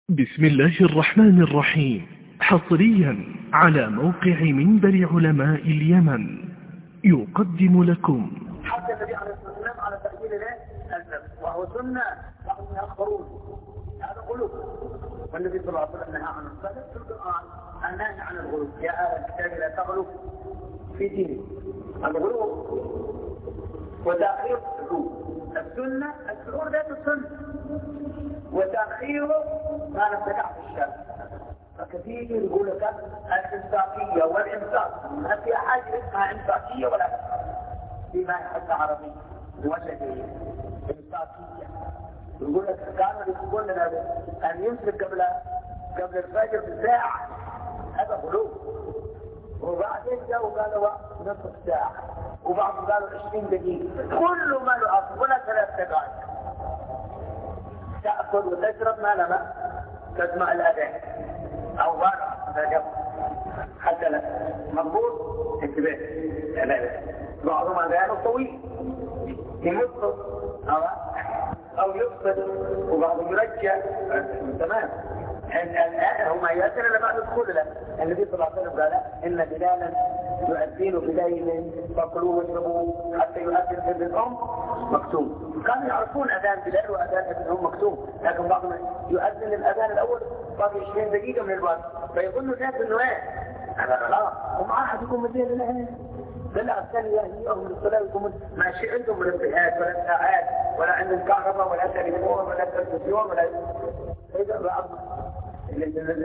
بسم الله الرحمن الرحيم. حصريا على موقع منبر علماء اليمن يقدم لكم حتى النبي عليه الصلاة والسلام على تأجيل الذبح وهو سنة وعنها خروج هذا غلو. والنبي صلى الله عليه وسلم نهى عن الصلاة في القرآن النهي عن الغلو. يا أهل الكتاب لا تغلو في دينه. الغلو وتأخير السنة الشعور ذات السنة وتأخيره ما نفتح في الشرع. فكثير يقول لك الإمساكية والإمساك ما في حاجة اسمها إمساكية ولا فيما يحب عربي ولا إمساكية. يقول لك كانوا يقول لنا أن يمسك قبل الفجر بساعة، هذا غلو. وبعدين جاءوا قالوا نصف ساعة، وبعضهم قالوا 20 دقيقة، كل ما له ولا 3 دقائق. تأكل وتشرب ما لما تسمع الأذان أو بارع حتى لا مضبوط انتباه. بعضهم أذانه طويل يمط أو يفصل وبعضهم يرجع. تمام. الآن هما يأتنا لما ندخل له. النبي صلى الله عليه وسلم قال إن بلالا يؤذن بليل فكلوا واشربوا حتى يؤذن ابن الأم مكتوم. كانوا يعرفون أذان بلال وأذان ابن الأم مكتوم، لكن بعضهم يؤذن الأذان الأول باقي 20 دقيقة من الوقت فيظن الناس إنه إيه لا ومع أحد يكون مدين له بلا الثاني يهيئهم للصلاة ويكون ماشي عندهم منبهات ولا ساعات ولا عندهم كهرباء ولا تليفون ولا تلفزيون ولا إذا بعض كان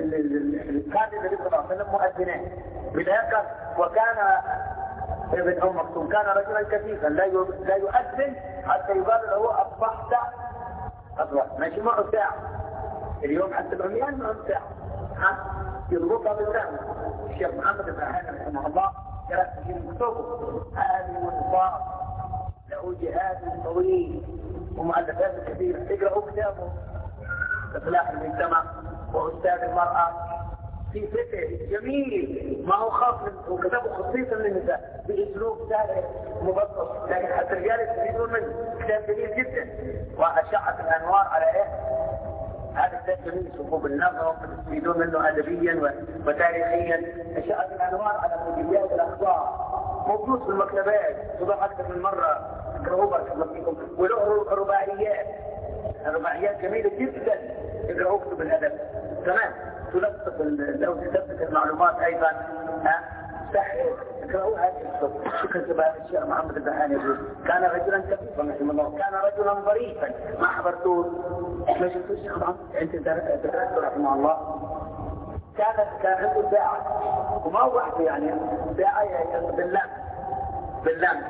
النبي صلى الله عليه وسلم مؤذنين بذلك. وكان ابن أم مكتوم كان رجلا كثيفا لا يؤذن حتى يقال له أصبحت أصبحت ماشي معه ساعة. اليوم حتى العميان معه ساعة يضبطها بالساعة. الشيخ محمد بن حسن رحمه الله قال في مكتوبه هذه وصفات له جهاد طويل ومؤلفات كثيرة. تقرأوا كتابه إصلاح المجتمع وأستاذ المرأة في فكر جميل ما هو خاص وكتابه خصيصا للنساء بأسلوب سهل مبسط، لكن حتى الرجال يستفيدون منه. كتاب جميل جدا. وأشعة الأنوار على إيه؟ هذا كتاب جميل صفوف النظر يستفيدون منه أدبيا وتاريخيا. أشعة الأنوار على موجودات الأخبار موجود في المكتبات صدق أكثر من مرة. اقرأوه بارك الله فيكم. وله رباعيات جميلة جدا. اقرأوا كتب الأدب. تمام. تلصق لو تثبت المعلومات أيضا صحيح. اقرأوا هذه الكتب. شكرا جزيلا الشيخ محمد البهاني يقول كان رجلا كفيفا رحمه الله، كان رجلا ظريفا. ما حضرتوه ما شفتوا الشيخ محمد انت درسته رحمه الله. كان عنده ساعة وما هو واحدة يعني ساعة باللام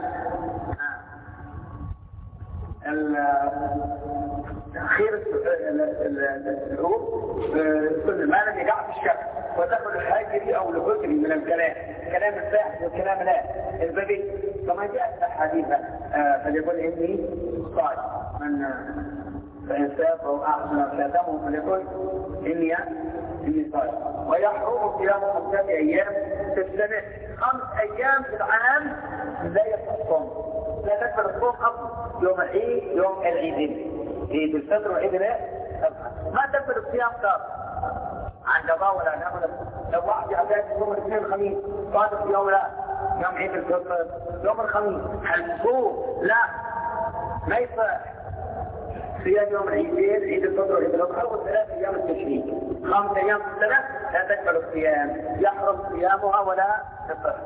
أخير السعود كل ما لم يقع في الشك ودخل الحاجري أو الهجري من كلام الفاحش والكلام لا البديع. كما جاءت الحديثة فليقول إني صائم من فإنساف أو أحسن فلاتمه فليقول إني صائم. ويحرم صيام 5 أيام في السنة. 5 أيام في العام لا يصح الصوم. لا تكبر الصوم أصلا يوم العيد يوم العيدين عيد الفطر وعيد ما تكبر الصيام صار عن قضاء ولا نعمل. لو واحد يعتاد يوم الاثنين الخميس صادق يوم لا يوم عيد الفطر يوم الخميس هنصوم لا ما يصح. صيام يوم العيدين عيد الفطر وعيد الأضحى و3 أيام التشريق 5 أيام في السنة لا تكبر الصيام. يحرم صيامها ولا تفطر.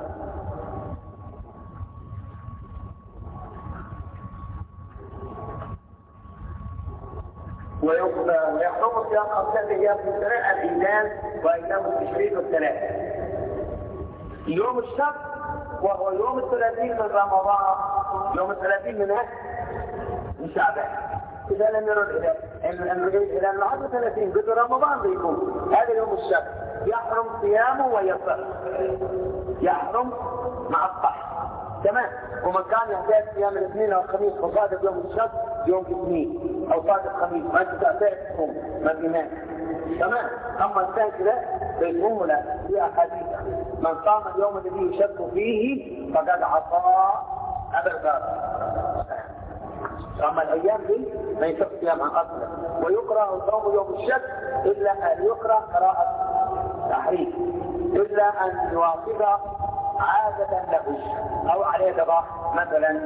ويحرم صيام 5 أيام في السنة العيدان وأيام التشريق والثلاث. يوم الشك وهو يوم 30 من رمضان يوم 30 من شعبان. إذا لم يروا إذا العشر 30 بدو رمضان بيكون هذا يوم الشك يحرم صيامه ويفطر. يحرم مع الطحن. تمام. ومن كان يحتاج صيام الاثنين او الخميس فصادق يوم الشك يوم الاثنين او صادق خميس ما انت تعتقدهم ما بينام. تمام. اما الثاني كده بيقوم لا في احاديث من صام اليوم الذي يشك فيه فقد عصى ابدا. اما الايام دي ما يشك صيام عن اصله. ويكره صوم يوم الشك إلا أن يقرأ قراءة تحريف، إلا أن يواصل عادة له أو عليه قضاء مثلا.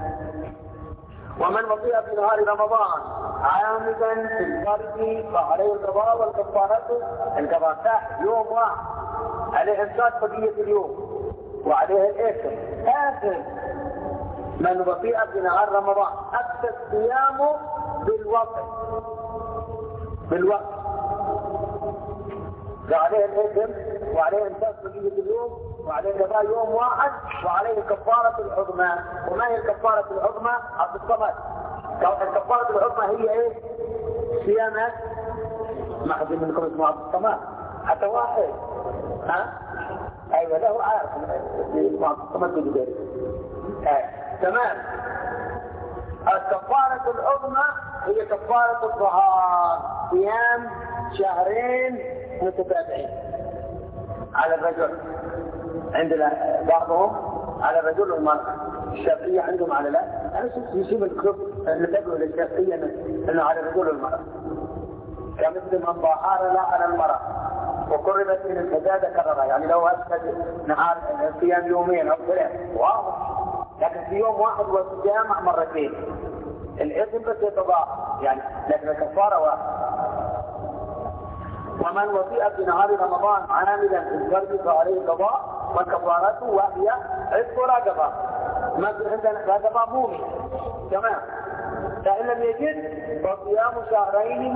ومن وطئ في نهار رمضان عامدا في الفرد فعليه القضاء والكفارة القضاء يوم واحد، عليه إمساك بقية اليوم وعليه الإثم. آخر من وطئ في نهار رمضان أكثر صيامه بالوقت فعليه الإثم وعليه إمساك بقية اليوم وعليه قضاء يوم واحد وعليه كفارة العظمى. وما هي الكفارة العظمى؟ عبد الصمد. الكفارة العظمى هي ايه؟ صيامات. ما حد منكم اسمه عبد الصمد حتى واحد؟ ها؟ ايوه له عارف اسمه عبد الصمد بجديد. تمام. الكفارة العظمى هي كفارة الظهار، صيام شهرين متتابعين على الرجل. عندنا بعضهم على الرجل والمرأة. الشافعية عندهم على لا. أنا شفت يشوف الكتب اللي تدعو للشافعية إنه على الرجل والمرأة. كمثل من ظهر لا على المرأة وقربت من الفساد كررها، يعني لو أسفد نهار صيام يومين أو ثلاث واضح، لكن في يوم واحد والجامع مرتين الإثم بس يتضاعف يعني، لكن الكفارة واحد. ومن وطئ في نهار رمضان عاملا في الفرد فعليه قضاء وكفارته وهي عتق رقبة. ما في عندنا رقبة مؤمن. تمام. فإن لم يجد فصيام شهرين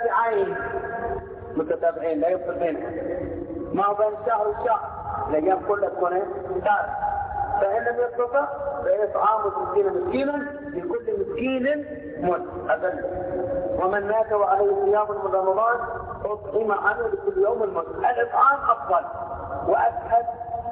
متتابعين لا يفصل بينهم، ما بين شهر وشهر الأيام كلها تكون شهر. فإن لم يستطع فإطعام 60 مسكينا لكل مسكين مد أبدا. ومن مات وعليه صيام من رمضان أطعم عنه لكل يوم المد. الإطعام أفضل وأسهل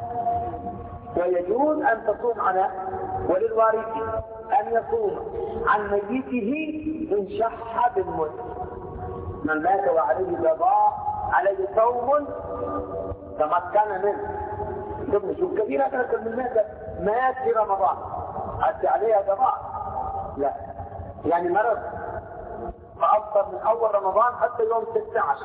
ويجوز أن تصوم عنه، وللوارث أن يصوم عن ميته إن شح بالمد. من مات وعليه قضاء عليه صوم تمكن منه. ثم شوف كثيرا كانت من الناس مات في رمضان حتى عليها قضاء، لا يعني مرض فأفطر من أول رمضان حتى يوم 16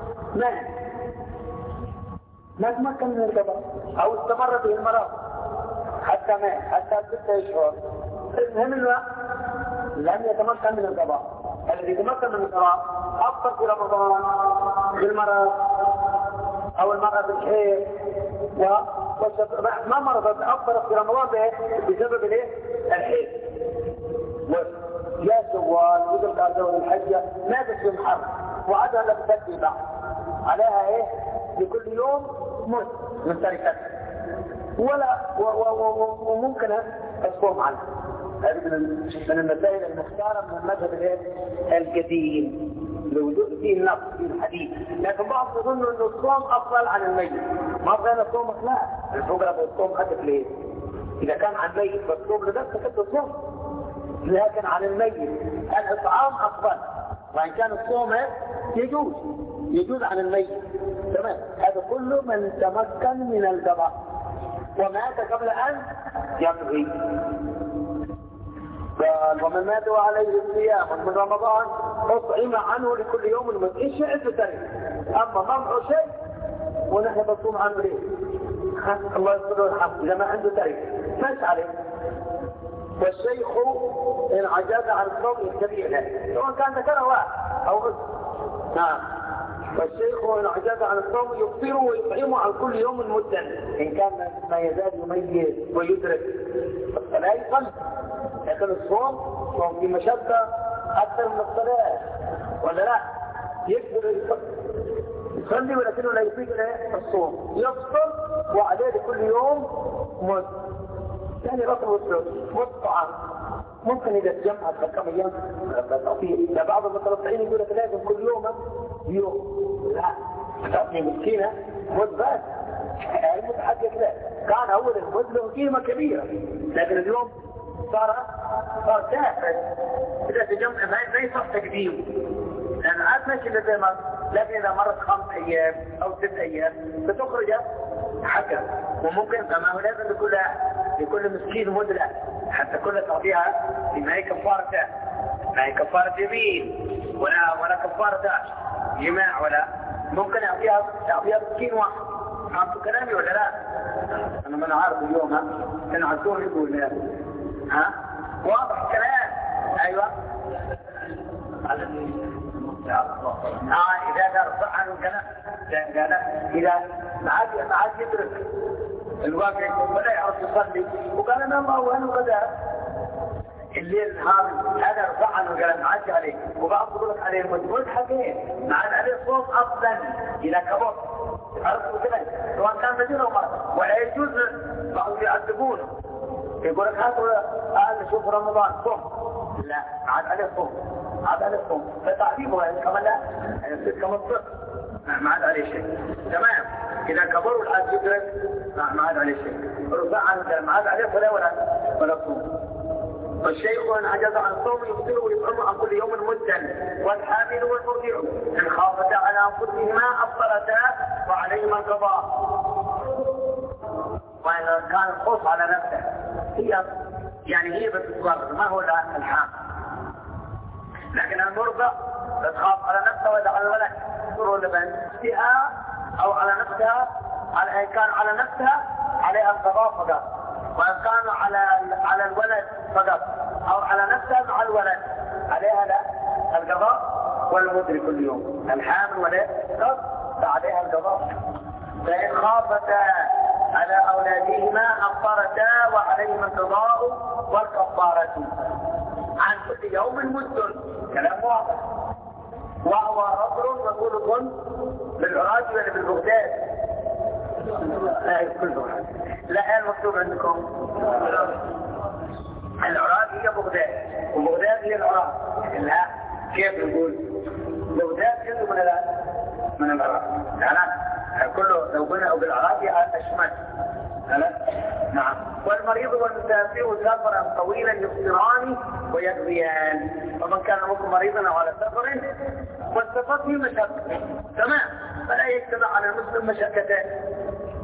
ما تمكن من القضاء أو استمر به المرض حتى مات حتى 6 أشهر. المهم لم يتمكن من القضاء. الذي يتمكن من القضاء أفطر في رمضان بالمرض أو المرأة بالحيض ما مرضت أفطر في رمضان بسبب الحيض. يا سوال وذو القعدة والحجة ما تسلم حرب وعدها لم تأتي بعد عليها لكل يوم مد من تركتها وممكن تصوم عنها. هذه من المسائل المختارة من المذهب القديم لوجود فيه النص في الحديث. لكن بعض يظن أن الصوم أفضل عن الميت. ما بغينا صومك لا، الفقراء بالصوم حدث ليه؟ إذا كان عن الميت فالصوم لنفسك الصوم، لكن عن الميت الإطعام أفضل، وإن كان الصوم يجوز عن الميت. تمام. هذا كله من تمكن من القضاء ومات قبل أن يقضي. قال ومن مات وعليه الصيام من رمضان أطعم عنه لكل يوم المد. إيش عدة تاريخ؟ أما منع شيء ونحن نصوم عنه ليه؟ الله يسر الحمد إذا ما عنده تاريخ ماش عليه. والشيخ إن عجز عن الصوم يتبع له سواء كان ذكره أو غد. نعم. والشيخ إن عجز عن الصوم يفطر ويطعم عن كل يوم مدا إن كان ما يزال يميز ويدرك فلا يقل. لكن الصوم صوم في مشقة أكثر من الصلاة ولا لا؟ يقدر يصلي ولكنه لا يفيد الصوم، يفطر وعليه لكل يوم مد. يعني رطب والطعام ممكن إذا تجمعت كم أيام لا بعض المتلطعين يقول لك لازم كل يوم لا تعطي مسكينة مد بس المتحدث لا. كان أول المد له قيمة كبيرة لكن اليوم صار تافه. إذا تجمع ما يصح تقديم لأن عاد ماشي زي ما، لكن إذا مرت 5 أيام أو 6 أيام بتخرج حكم. وممكن فما هو لازم لكل مسكين مدلة حتى كل تعطيها ما هي كفارة ما هي كفارة يمين ولا كفارة جماع ولا ممكن يعطيها مسكين واحد. عرفتوا كلامي ولا لا؟ انا ما عارف اليوم كانوا عدون يقول واضح الكلام. ايوه اذا قال صح عنه كلام اذا ما عاد يدرك الواقع ولا يعرف يصلي وقال انا الله وانا غدا الليل هذا رفع عنه قال ما عادش عليه. وبعض يقول لك عليه مجهود حقين ما عاد عليه صوت اصلا اذا كبر. عرفتوا كده سواء كان مدين او مرض. ولا يجوز بعض يعذبونه يقول لك هذا شوف رمضان صوم لا عاد عليه صوم عاد عليه صوم فتعذيبه يعني كمان لا يصير كمان صفر ما عاد عليه شيء. تمام. اذا كبر والعاد يدرك ما عاد عليه شيء. رفع عنه ما عاد عليه ولا صوم. والشيخ ان عجز عن صوم يفطر ويطعم عن كل يوم مدا والحامل والمرضع ان خافتا على انفسهما افطرتا وعليهما القضاء. وان كان الخوف على نفسه هي بتتضرر ما هو الحامل. لكن المرضع تخاف على نفسها واذا على الولد تضر لبنتها او على نفسها ان كان على نفسها عليها القضاء فقط. وإن كان على الولد فقط أو على نفسها مع الولد عليها لا القضاء والمدري كل يوم. الحامل ولا عليها القضاء. فإن خافتا على أولادهما أفطرتا وعليهما القضاء والكفارة عن كل يوم مد. كلام واضح. وهو رجل مقول بالعراج ولا بالبغداد؟ لا كله لا المكتوب عندكم العراق هي بغداد وبغداد هي العراق. لا كيف نقول بغداد جزء من العراق. لا كله لو قلنا بالعراق اشمل. لا نعم. والمريض والمسافر سفرا طويلا يفطران ويقضيان. ومن كان منكم مريضا او على سفر والسفر فيه مشقه تمام فلا يجتمع على المسلم مشقتين.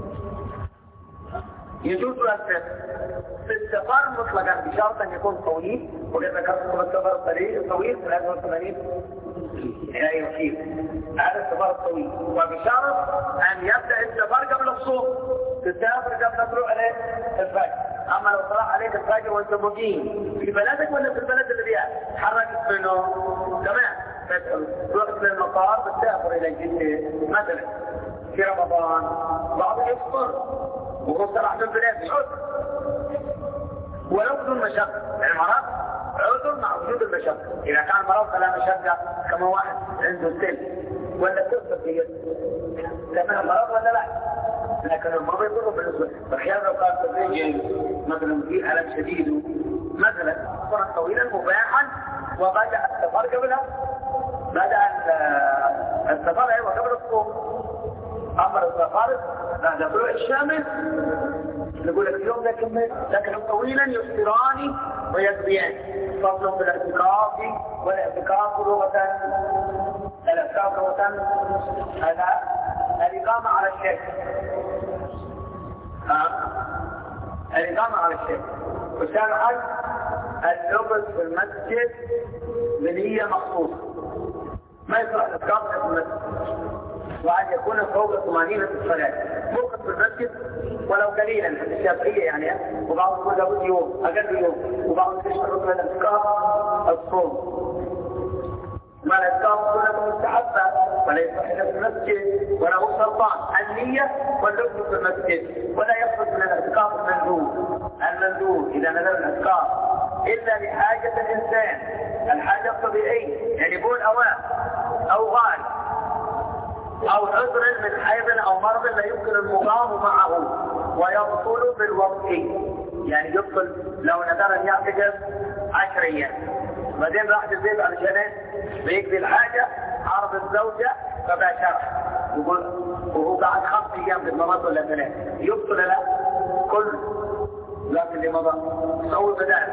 يجوز السفر في السفر مطلقا بشرط ان يكون طويل. وقد ذكرتكم السفر الطويل 83 الى يوكيل هذا السفر الطويل. وبشرط ان يبدا السفر قبل الصبح. تسافر قبل طلوع عليه الفجر. اما لو طلع عليك الفجر وانت مقيم في بلدك ولا في البلد اللي فيها تحركت منه تمام رحت للمطار بتسافر الى جده مثلا في رمضان بعض يفطر وهو صلاح من بلاد عذر ولو بدون مشقة. المرض عذر مع وجود المشقة. إذا كان مرض فلا مشقة كما واحد عنده سل ولا تغسل في تمام مرض ولا لا. لكن المرض يضره بالنسبة بخيار لو كان تدريجي مثلا في ألم شديد مثلا سفرا طويلا مباحا وبدأ السفر قبلها بدأ السفر قبل الصوم. أمر السفر بعد طلوع الشمس نقول لك اليوم ده كمل. لكن طويلا يفطران ويقضيان. فصل بالاعتكاف والاعتكاف لغة الاعتكاف لغة هذا الإقامة على الشيخ. الإقامة على الشيخ. وشرعا اللبس في المسجد بنية مخصوصة. ما يصلح الاعتكاف في المسجد وأن يكون فوق 80 الصلاة موقف في المسجد ولو قليلا الشافعية يعني. وبعض يقول لابد يوم أقل يوم وبعض يشترط من الاعتكاف الصوم. ما الاعتكاف سنة مستحبة ولا يصح في المسجد ولا هو سلطان النية واللبس في المسجد. ولا يخرج من الاعتكاف المندوب إذا نزل الاعتكاف إلا لحاجة الإنسان الحاجة الطبيعية يعني بول أوان أو غال أو عذر من حيض أو مرض لا يمكن المقام معه ويبطل بالوقت. يعني يبطل لو نذر أن يعتكف 10 أيام بعدين راح البيت علشان بيقضي الحاجة عرض الزوجة فباشرها يقول وهو بعد 5 أيام بالمرض ولا 3 يبطل لا كل لكن اللي مضى صور بدال.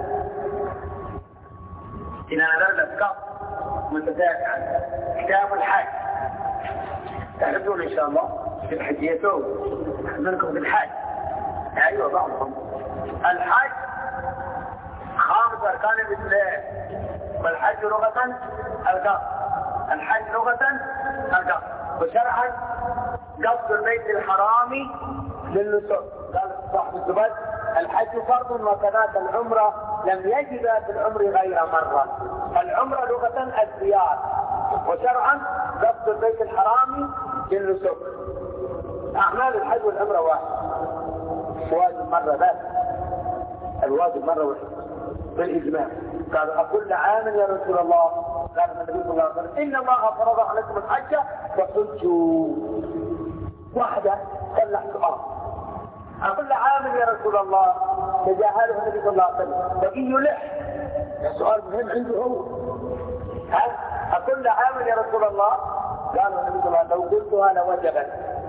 إذا نذر الأفكار متذاكر عن كتاب الحاج تعرفون إن شاء الله في الحجية منكم بالحاج. أيوة بعضهم الحج 5 أركان الإسلام والحج لغة القصد الحج لغة القصد، وشرعا قصد البيت الحرام للنسك. قال صاحب الزبد الحج فرض وكذاك العمرة لم يجد في العمر غير مرة. العمرة لغة الزيارة، وشرعا قصد البيت الحرام للنسك. أعمال الحج والعمرة واحد، واجب مرة بس، الواجب مرة واحدة بالإجماع. قال أكل عام يا رسول الله؟ قال النبي صلى الله عليه وسلم إن الله فرض عليكم الحج فحجوا. واحدة صلح سؤال أكل عام يا رسول الله؟ تجاهله النبي صلى الله عليه وسلم بقي يلح. السؤال مهم عنده هو، هل أكل عام يا رسول الله؟ قال النبي صلى الله عليه وسلم لو قلتها لوجبت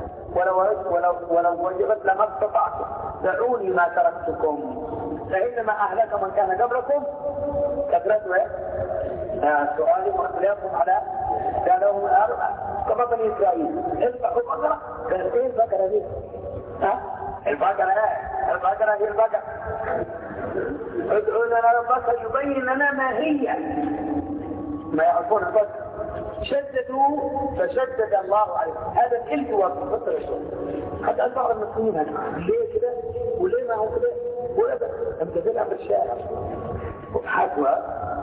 ولو وجبت لما استطعتم، دعوني ما تركتكم فإنما أهلك من كان قبلكم كثرته سؤالي واختلافهم على قالوا كما بني إسرائيل اذبحوا بقرة. قالوا إيه البقرة دي؟ البقرة هي البقرة. ادعوا لنا ربك يبين لنا ما هي، ما يعرفون البقرة. شددوا فشدد الله عليه. هذا الإلف والفطر الشيء حتى بعض المسلمين هنا ليه كده وليه ما هو كده ولا بس امتثلها بالشارع حسوة.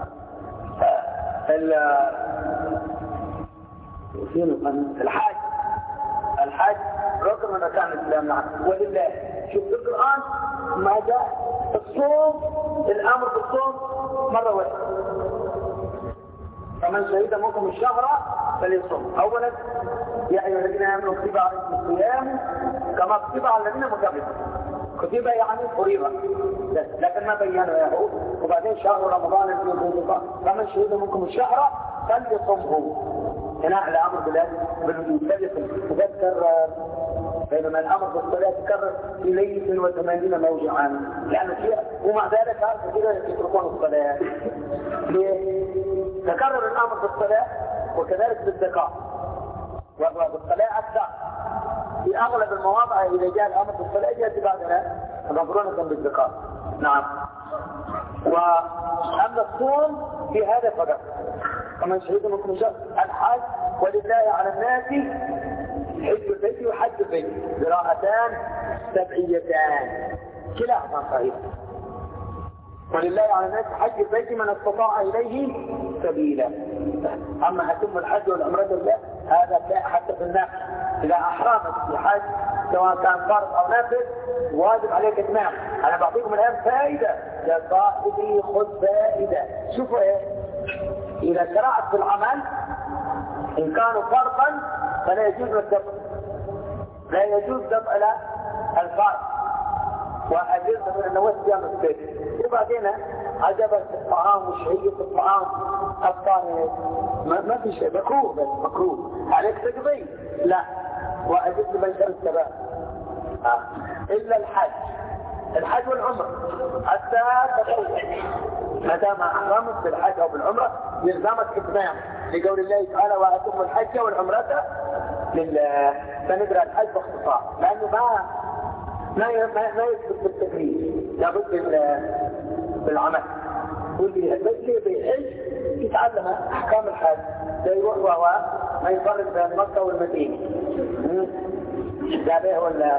الحاج ركن من أركان الإسلام. نعم ولله. شوف في القرآن ما جاء الصوم، الأمر بالصوم مرة واحدة. فمن شهد منكم الشهر فليصوم. أولا يا أيها الذين آمنوا كتب عليكم الصيام كما كتب على الذين من قبلكم. كتب يعني فريضة لكن ما بينوا يا هو. وبعدين شهر رمضان الذي يصوم فمن شهد منكم الشهر فليصومه. هنا الأمر بالوجوب تذكر بينما الأمر بالصلاة تكرر في 180 موضعا لأنه فيها. ومع ذلك هذا كده يتركون الصلاة. ليه؟ تكرر الأمر بالصلاة وكذلك بالزكاة والصلاة أكثر في أغلب المواضع. إذا جاء الأمر بالصلاة يأتي بعدها مقرونة بالزكاة. نعم. وأما الصوم في هذا فقط. ومن شهد منكم الشهر الحج ولله على الناس حج البيت وحج البيت قراءتان سبعيتان كلاهما صحيح. ولله على الناس حج البيت من استطاع إليه سبيلا. أما أتم الحج والعمرة لله هذا حتى في النفس إذا أحرمت في حج سواء كان فرض أو نفل واجب عليك إتمام. أنا بعطيكم الآن فائدة يا صاحبي، خذ فائدة. شوفوا إيه إذا شرعت في العمل إن كانوا فرضا فلا يجوز الدفع، لا يجوز دفع إلى الفرض وأجلت من النوات جامع البيت. وبعدين عجبت الطعام وشهية الطعام الطاهر ما في شيء مكروه، بس مكروه عليك تقضي لا. وأجلت من شر السباب إلا الحج والعمر حتى تقول متى ما أحرمت بالحج أو بالعمرة يلزمك إتمام لقول الله تعالى وأتم الحج والعمرة لله. فنقرأ الحج باختصار لأنه ما يثبت بالتكليف، لابد بالعمل. واللي بيحج يتعلم أحكام الحج لا يروح وهو ما يفرق بين مكة والمدينة. لا ولا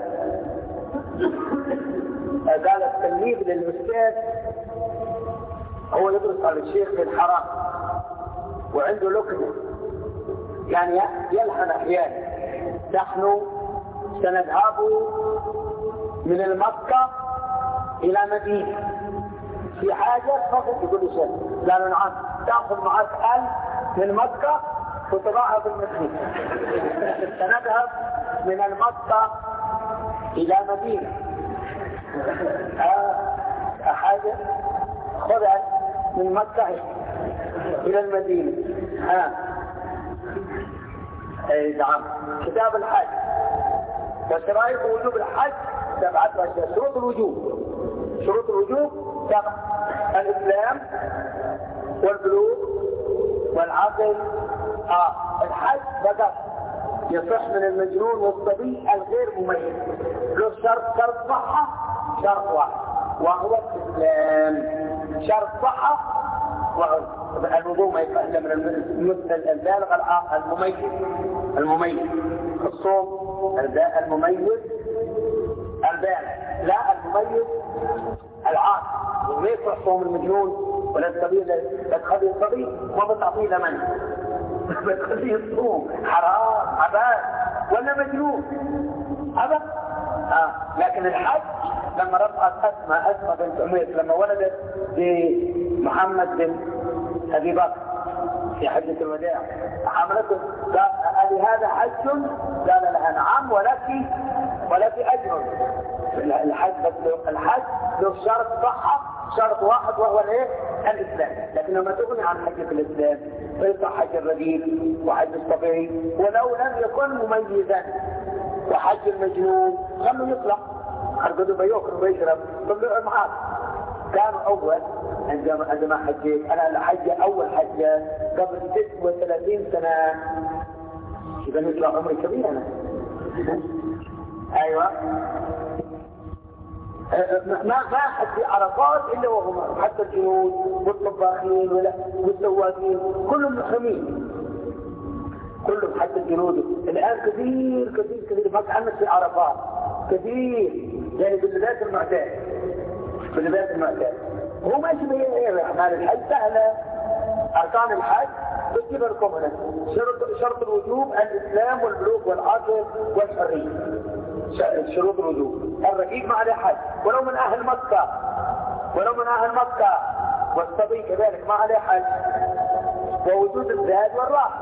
قال التلميذ للأستاذ هو يدرس على الشيخ في الحرام وعنده لكنة يعني يلحن أحيانا. نحن سنذهب من المكة إلى مدينة في حاجة فقط يقول الشيخ قالوا نعم تأخذ معك 1000 من مكة وتضعها في المدينة. سنذهب من المكة إلى مدينة حاجة خذها من مكة إلى المدينة. نعم. كتاب الحج وشرائط وجوب الحج 7 أشياء. شروط الوجوب 7: الإسلام والبلوغ والعقل. الحج فقط يصح من المجنون والصبي الغير مميز. له شرط صحة، شرط واحد وهو الإسلام. شرط صحة وهو الوضوء ما يفعل من البالغ المميز الصوم المميز البالغ، لا المميز العاقل. وما يصح صوم المجنون ولا الصغير، بتخلي الصغير ما بتعطيه لمن بتخليه الصوم حرام عباد ولا مجنون أبدا. لكن الحج لما رفعت أسماء بنت عميس لما ولدت بمحمد بن أبي بكر في حجة الوداع حملته قال هذا حج؟ قال لها نعم ولك أجر. الحج له شرط صحة، شرط واحد وهو الإسلام. لكن لما تغني عن حجة الإسلام فيصح حج الرجيل وحج الصبي ولو لم يكن مميزا، وحج المجنون لم يطلق أرقدوا بيوكل ويشرب طلعوا معاك. كانوا أول عندما حجيت أنا حجة أول حجة قبل 36 سنة، إذا يطلع عمري كبير أنا. أيوة ما حد في عرفات إلا وهم، حتى الجنود والطباخين والسواقين كلهم محرمين، كلهم حتى الجنود الآن كثير ما تعمل في عرفات كثير، يعني باللباس المعتاد هو ما يشبه أعمال الحج سهلة. أركان الحج بتجيب لكم هنا شرط الوجوب الإسلام والبلوغ والعقل والحرية، شروط الوجوب. الرقيق ما عليه حج ولو من أهل مكة، والصبي كذلك ما عليه حج، ووجود الزاد والراحة،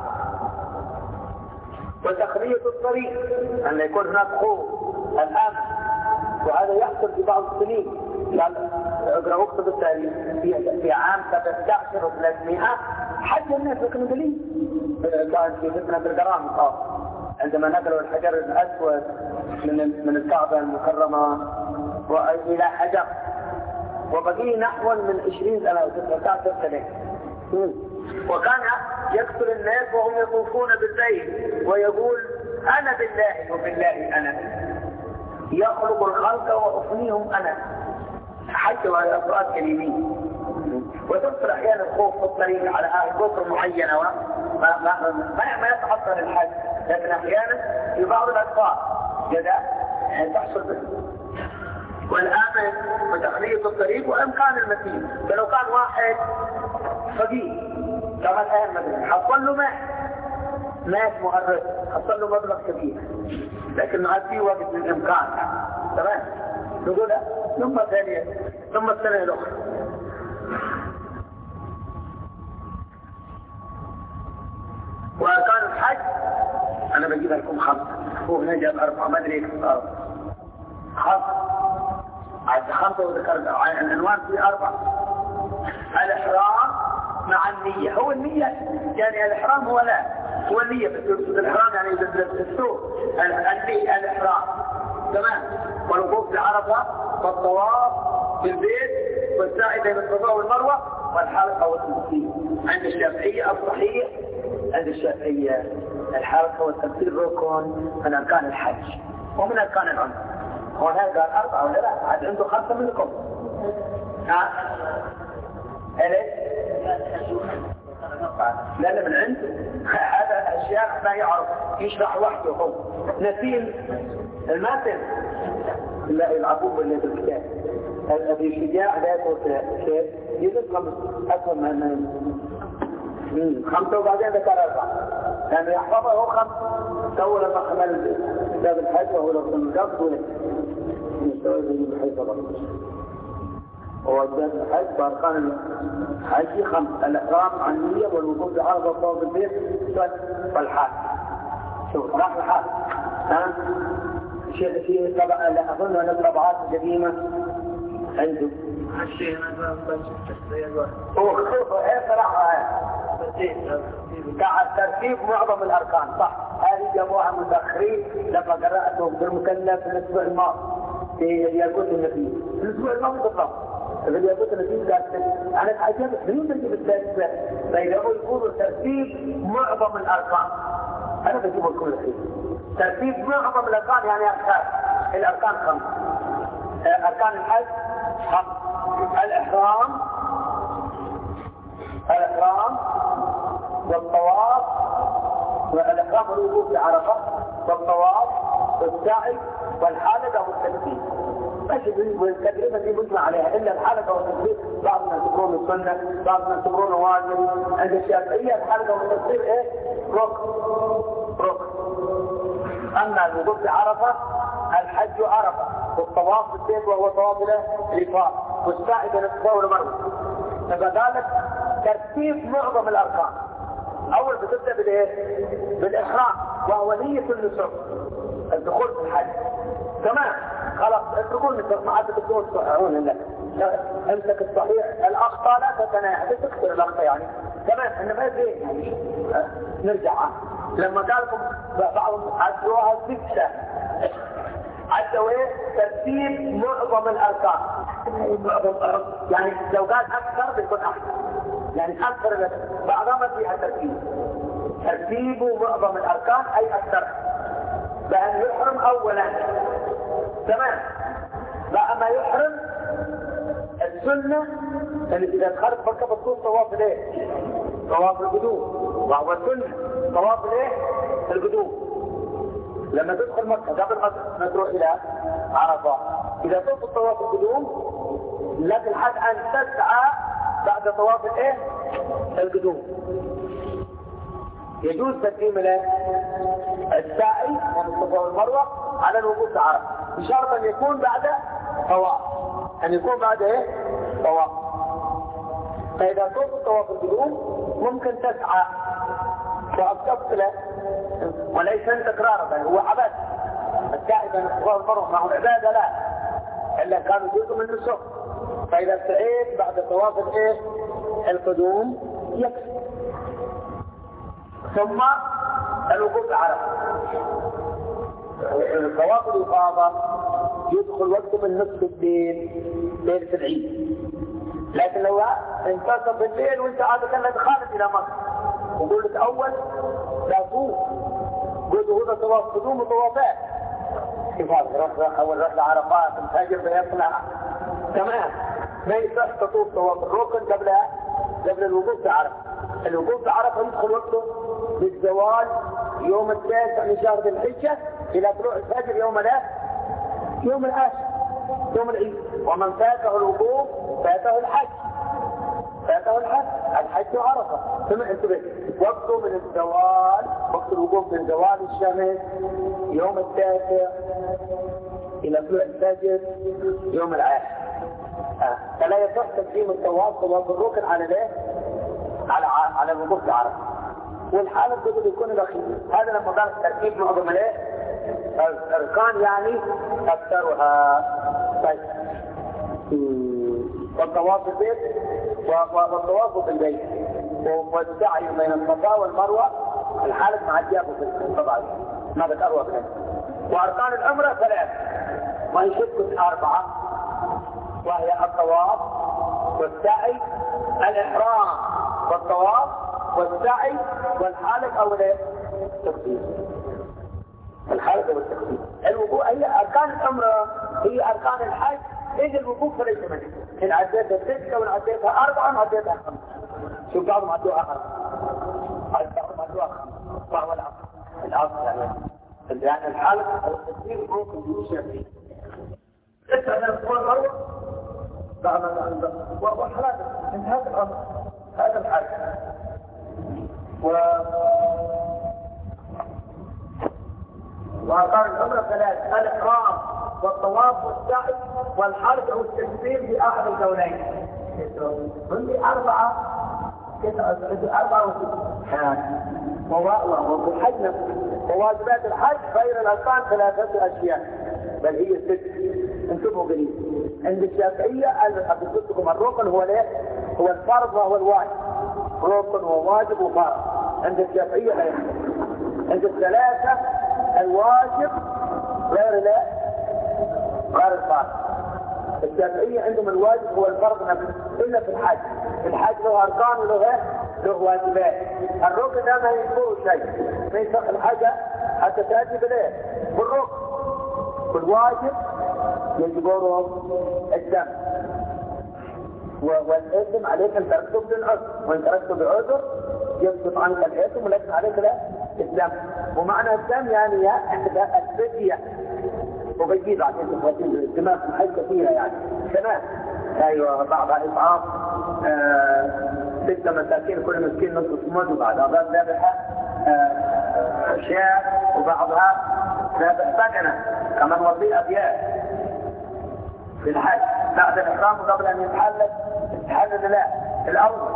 وتخلية الطريق أن يكون هناك خوف الأمن. وهذا يحصل في بعض السنين. اقرأ اكتب التاريخ في عام 1300 حج الناس لكن قليل. كان في فتنة الجرام عندما نقلوا الحجر الأسود من الكعبة المكرمة وإلى حجر، وبقي نحو من 20 سنة أو 19 سنة. وكان يقتل الناس وهم يطوفون بالبيت ويقول أنا بالله وبالله أنا يخلق الخلق وأفنيهم أنا، حتى وهي أفراد كلمين. وتبصر أحيانا الخوف في الطريق على أهل كفر معينة ما يتعطل الحج، لكن أحيانا في بعض الأطفال جداء تحصل به. والآمن وتخلية الطريق وإمكان المسير. فلو كان واحد فقير كما الآن مثلا حصل له مات مؤرد، حصل له مبلغ كبير، لكن ما في وقت من الإمكان تمام نقول ثم ثانية ثم السنة الأخرى. وكان الحج أنا بجيب لكم 5 هو نجاب 4 ما أدري 5 وذكر العنوان في 4. الإحرام مع النية. هو النية يعني الإحرام هو النية الإحرام يعني السوق الإحرام تمام. والوقوف بعرفة والطواف بالبيت والسعي بين الصفا والمروة والحلقة والتمثيل. عند الشافعية الصحيح عند الشافعية الحلقة والتمثيل ركن من أركان الحج ومن أركان العمرة. هنا قال 4 ولا لا؟ عاد عنده 5 منكم. لا من عنده هذا أشياء ما يعرف يشرح وحده هو نسيم المثل لا يلعبون بالله بالكتاب. أبي شجاع لا يتوقع شيء يذكر أكثر من 5 وبعدين ذكر 4 لأنه يحفظه هو 5 سوى لما حمل كتاب الحج وهو لفظ القصد ويستوي بحيث الله. ووجدت الحج بأركان الحج 5: الإحرام عن النية والوقوف بعرض الطواف البيت والحاج. شوف راح الحاج شيء طبعا لا أظن أن الطبعات القديمة عنده الشيء هو صراحة ترتيب معظم الأركان صح. هذه جابوها متأخرين لما قرأتهم بالمكلف في الأسبوع الماضي في ياقوت النبي في الأسبوع الماضي بالضبط. في ياقوت النبي قالت أنا تعجبت من تجيب الثالثة فيقولوا يقولوا ترتيب معظم الأركان. أنا بجيب لكم الحين ترتيب معظم الأركان يعني الأركان 5. أركان الحج 5: الإحرام الإحرام والطواف، والإحرام والوقوف بعرفة والطواف والسعي والحلقة والتكبير. ماشي، والتكبير دي مجمع عليها، إلا الحلقة والتكبير بعض الناس يعتبرونه سنة، بعض الناس يعتبرونه واجب. عند الشافعية الحلقة والتكبير إيه؟ ركن. أما الوقوف بعرفة الحج عرفة، والطواف بالبيت وهو طواف الإفاضة، والسعي بين الصفا والمروة. فذلك ترتيب معظم الأركان. أول بتبدأ بالإيه؟ بالإحرام، وهو نية النسك، الدخول في الحج. تمام، خلاص اتركوا النسك، ما عاد تدخلون تصححون لك. امسك الصحيح، الأخطاء لا تتناهى، تكثر الأخطاء يعني. تمام، إنما زين يعني. نرجع لما قالكم بعضهم عدوها 6 عدوا ايه؟ ترتيب معظم الاركان. يعني لو قال اكثر بيكون احسن، يعني اكثر بعضها فيها ترتيب معظم الاركان اي اكثر، بان يحرم اولا. تمام، بقى ما يحرم السنه اللي اذا دخلت مكه بتكون طواف الايه؟ طواف القدوم، وهو السنه طواف الايه؟ القدوم. لما تدخل مكة قبل ما تروح إلى عرفة، إذا تدخل طواف القدوم لك الحد أن تسعى بعد طواف الإيه؟ القدوم. يجوز تقديم السعي من الصفا والمروة على الوقوف بعرفة، بشرط أن يكون بعد طواف، أن يكون بعد إيه؟ طواف. فإذا تدخل طواف القدوم ممكن تسعى وأبتبت وليس تكرارا، بل هو عبادة. السعي بين الصفا والمروة ما هو عبادة، لا، إلا كانوا جزء من النسك. فإذا سعيت بعد طواف الإيه؟ القدوم يكفي. ثم الوقوف بعرفة، طواف الإفاضة يدخل وقت من نصف الليل، ليلة العيد. لكن لو انتصف بالليل وانت عادة كان دخلت إلى مكة وقلت أول لا فوق، قلت هذا طواف قدوم وطوافات إفاضة، أول رحلة عرفات الفجر بيطلع. تمام، ما يصح تطوف طواف الركن قبل الوقوف بعرفة. الوقوف بعرفة يدخل وقته بالزوال يوم 9 من شهر ذي الحجة إلى طلوع الفجر يوم العاشر، يوم العيد. ومن فاته الوقوف فاته الحج، الحج عرفة. ثم انتبه، وقته من الزوال، وقت الوقوف من زوال الشمس يوم 9 إلى طلوع الفجر يوم العاشر. فلا يصح تقديم طواف الركن على الايه؟ على الوقوف بعرفة. والحالة بدل يكون الأخير. هذا لما قال ترتيب معظم الايه؟ الأركان يعني أكثرها. طيب، والطواف بالبيت والطواف بالبيت والسعي بين الصفا والمروة، الحالة مع الجابة طبعا ما بتأروى بها. وأركان العمرة 3 ما يشك 4، وهي الطواف والسعي، الإحرام والطواف والسعي والحلق أو التكبير. الحلق والتكبير. الوقوف هي أركان العمرة، هي أركان الحج. إذا الوقوف فليس منه. إن عديتها 6 وإن عديتها 4 وإن عديتها 5. شوف بعضهم عدوها 5، بعضهم عدوها 5، فهو الأصل يعني الحلق أو التكبير ممكن يشير فيه. 6 من الصفا والمروة والحلق من هذا الأمر، هذا الحج. وأركان العمرة 3: الإحرام والطواف والسعي والحلق أو التكبير في أحد الكونين. عندي 4 والحج نفسه. وواجبات الحج غير الأركان 3 أشياء، بل هي 6. انتبهوا قليل. عند الشافعية أقول الركن هو الفرض وهو الواجب. ركن وواجب وفرض. عند الشافعية لا يختلف. عند الثلاثة الواجب غير الفرض. الشافعية عندهم الواجب هو الفرض نفسه، إلا في الحج. الحج له أركان وله واجبات. الركن ده ما ينفره شيء، ما ينفق الحاجة حتى تأتي بالإيه؟ بالركن. والواجب يجبره الدم. والإثم عليك أن تركته بدون عذر، وإن تركته بعذر يسقط عنك الإثم وليس عليك الدم. ومعنى الدم يعني الفدية، وبيجيب عشان تفاصيل الدماء في حاجة كثيرة يعني كمان. أيوة بعضها إطعام 6 مساكين كل مسكين نصف سمود، وبعضها ذبح شاة، وبعضها ذبح بدنة كمان وضيء أبيات في الحج بعد الإحرام قبل أن يتحلل لا الأول.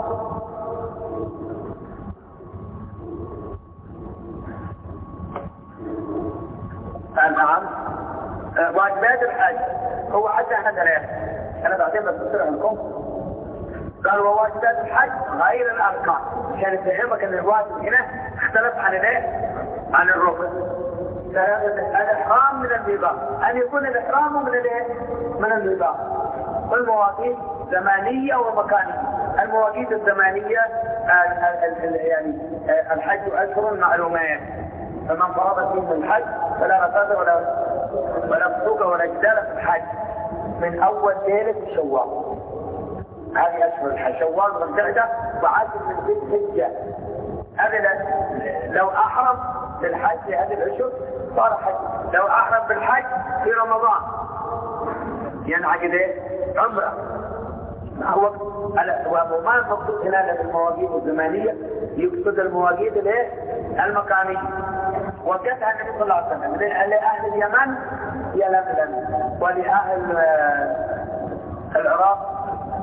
نعم. واجبات الحج هو حتى احنا 3 انا بعدين بفسرها لكم. قال وواجبات الحج غير الاركان، عشان يفهمك ان الواجب هنا اختلف عن الايه؟ عن الركن. الاحرام من الميقات، ان يكون الاحرام من الايه؟ من الميقات. والمواقيت زمانيه ومكانيه. المواقيت الزمانيه يعني الحج اشهر معلومات، فمن فرض فيه الحج فلا رفث ولا فسوق ولا جدال في الحج من اول ليله شوال. هذه اشهر الحج، شوال وذي وعشر من ذي الحجه. ابدا لو احرم بالحج في هذه الاشهر صار حج. لو احرم بالحج في رمضان ينعقد عمره. هو وما المقصود هنا بالمواقيت الزمانيه؟ يقصد المواقيت المكانيه. وجدها النبي صلى الله عليه وسلم لأهل اليمن يلملم، ولأهل العراق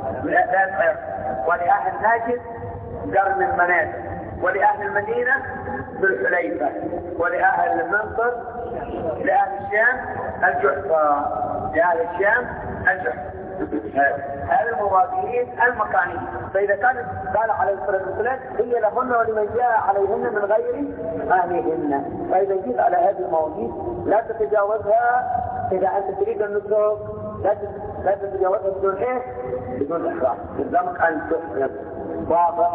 ولأهل نجد قرن المنازل، ولأهل المدينة بالحليفة، ولأهل مصر لأهل الشام الجحفة، لأهل الشام الجحفة. هذه المواقيت المكانية. فإذا كانت قال عليه الصلاة والسلام هي لهن ولمن جاء عليهن من غير أهلهن، فإذا جيت على هذه المواقيت لا تتجاوزها. إذا أنت تريد النسك لا تتجاوزها بدون إيه؟ بدون إحرام. يلزمك أن تحرم. واضح؟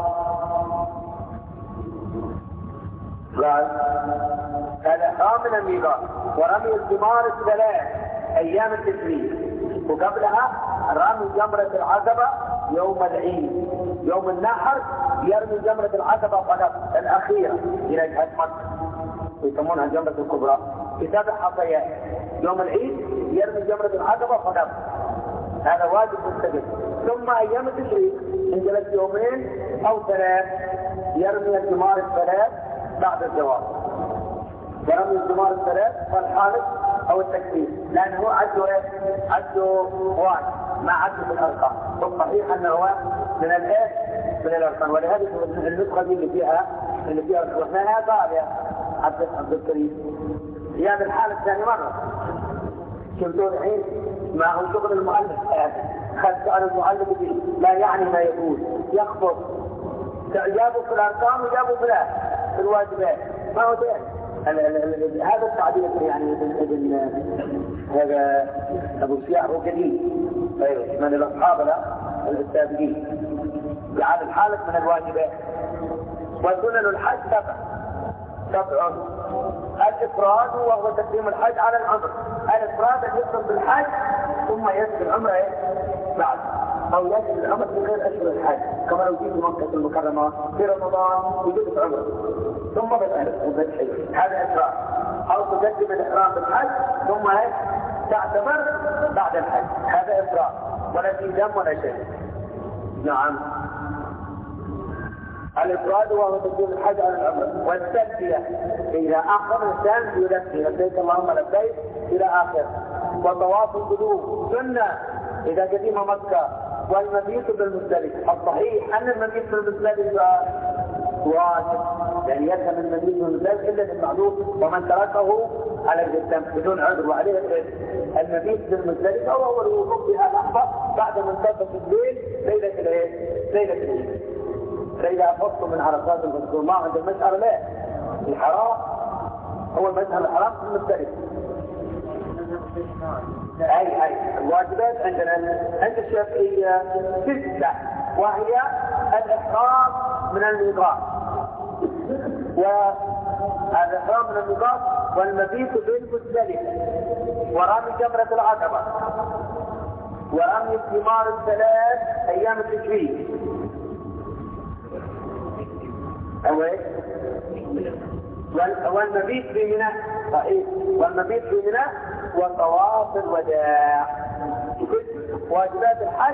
قال الإحرام من الميقات ورمي الجمار 3 أيام التشريق، وقبلها رمي جمرة العقبة يوم العيد. يوم النحر يرمي جمرة العقبة فقط الأخيرة إلى جهة مكة ويسمونها الجمرة الكبرى ب7 حصيات. يوم العيد يرمي جمرة العقبة فقط، هذا واجب مستقل. ثم أيام التشريق إن جلس 2 أو 3 يرمي الجمار 3 بعد الزواج. ورمي الجمار 3 والحالق أو التكبير، لأنه عده واجب ما عده بالأرقام. والصحيح أنه من الإيه؟ من الأرقام. ولهذه النسخة دي اللي فيها رحناها قال يا عبد الكريم يا بالحالة الثانية مرة شفتوا الحين ما هو شغل المؤلف خلت أنا المؤلف به لا يعني ما يقول يخبط جابوا في الأرقام وجابوا في الواجبات ما هو ده. هذا التعبير يعني ابن هذا ابو السياح هو جديد من الاصحاب السابقين جعل الحالة من الواجبات. وسنن الحج 7 الافراد وهو تقديم الحج على العمر. الافراد ان يفرد بالحج ثم يسر العمره بعد، او يسر العمر في غير اشهر الحج كما لو جيت مكة المكرمة في رمضان وجدت عمره ثم بالحج هذا إفراد. أو تقدم الإحرام بالحج ثم تعتمر بعد الحج هذا إفراد، ولا في دم ولا شيء. نعم. الإفراد وهو تقديم الحج على العمرة. والتلبية إذا أحرم الإنسان يلبي لبيك اللهم لبيك إلى آخر. وطواف القدوم سنة إذا قدم مكة. والمبيت بالمزدلفة. الصحيح أن المبيت بالمزدلفة واجب، يعني يفهم المبيت بالمزدلفة إلا للمعلوم ومن تركه على الجسم بدون عذر وعليه المبيت بالمزدلفة وهو الوقوف بها لحظة بعد منتصف الليل ليلة العيد. فإذا أفضت من عرفات الفطور ما عند المشعر لا الحرام هو المشعر الحرام في المزدلفة. أي الواجبات عندنا عند الشافعية 6 وهي الإحرام من الميقات والإحرام من الميقات والمبيت بالمزدلفة ورمي جمرة العقبة ورمي الثمار الثلاث أيام التشريق. والمبيت في منى صحيح، والمبيت في منى وطواف الوداع. واجبات الحج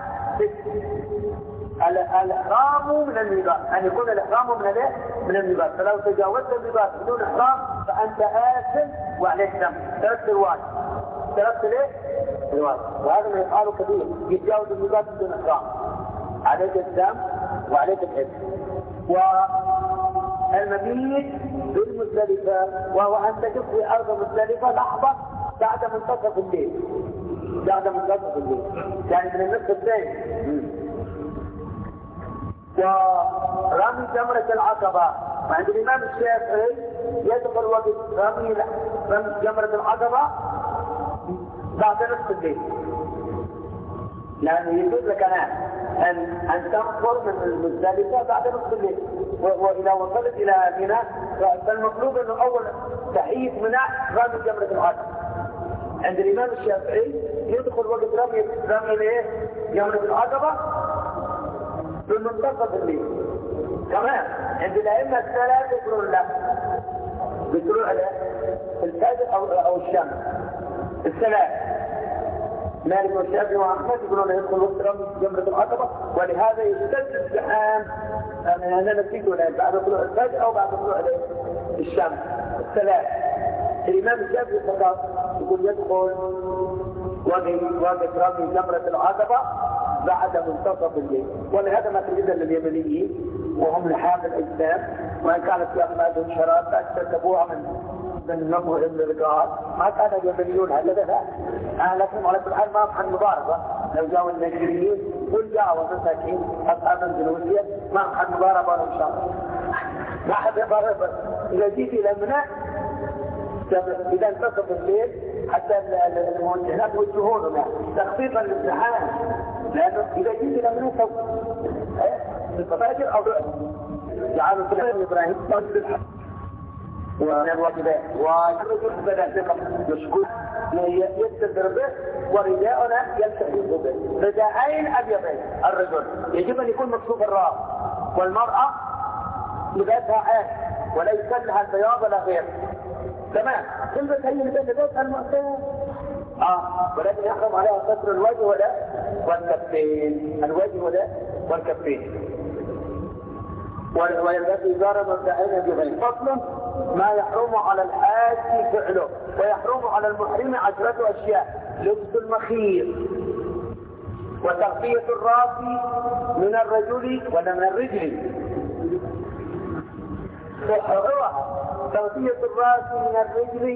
الإحرام من الميقات، أن يكون الإحرام من الميقات، فلو تجاوزت الميقات بدون إحرام فأنت آثم وعليك دم. تركت ليه؟ الواجب، وهذا ما يفعله كثير، يتجاوز الميقات بدون إحرام، عليك الدم وعليك الإثم. والمبيت بالمزدلفة وهو أن تقف في أرض مزدلفة لحظة بعد منتصف الليل، يعني من النصف الثاني. ورمي جمرة العقبة، وعند الإمام الشافعي يدخل وقت رمي جمرة العقبة بعد نصف الليل، لأنه يجوز لك أن تنفر من المزدلفة بعد نصف الليل، وإذا وصلت إلى منى فالمطلوب أنه أول تحية منى رمي جمرة العقبة. عند الإمام الشافعي يدخل وقت رمي جمرة العقبة في منتصف الليل. كمان عند الأئمة الثلاثة يقولون لا، يقولون على الفجر أو الشمس الثلاث. مالك والشافعي وأحمد يقولون يدخل وقت رمي جمرة العقبة، ولهذا يشتد الزحام أنا نسيت بعد طلوع الفجر أو بعد طلوع الشمس الثلاث. الإمام الشافعي فقط يقول يدخل وقت رمي جمرة العقبة بعد منتصف الليل، ولهذا ما تجد لليمنيين وهم لحاق الإسلام، وإن كانت في أخلاقهم شرائط اكتسبوها من نظر ابن القاعد، ما كان اليمنيون هكذا. لكن على كل حال ما محل مضاربة، لو جاءوا النيجيريين قل جاءوا مساكين أصحاب الجنوبية ما محل مضاربة إن شاء الله، ما حد يضارب. إذا جيت إلى منى إذا انتصف الليل حتى الموجهات يوجهونهم تخفيفا للزحام، لأنه إذا جيت إلى منى سوف الفجر أو جعلوا في الحين إبراهيم مسجد الحج ومن الواجبات، والرجل بدأ ثقة يشكل يستدر به، ورداءنا يلتحق به رداءين أبيضين. الرجل يجب أن يكون مكشوف الرأس، والمرأة لباسها عاد وليس لها البياض ولا غير. تمام، تلبس هي لباسها المعتاد ولكن يحرم عليها ستر الوجه والكفين، والكفين. والتي زار مبدعين بغير. فصل ما يحرم على الحاج فعله ويحرم على المحرم 10 أشياء: لبس المخيط، وتغطية الراس من الرجل ولا من الرجل، تغطية الراس من الرجل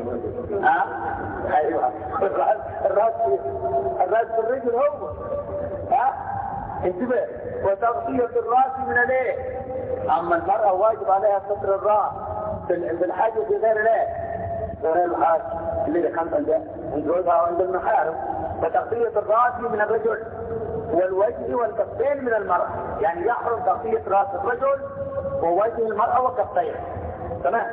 ايوه الراس في الرجل هو انتبه. وتغطية الراس من الايه، اما المرأة واجب عليها ستر الراس في الحج في غير غير الحاج اللي كانت عند جوزها وعند المحارم. وتغطية الراس من الرجل، والوجه والكفين من المرأة، يعني يحرم تغطية راس الرجل ووجه المرأة وكفيه. تمام.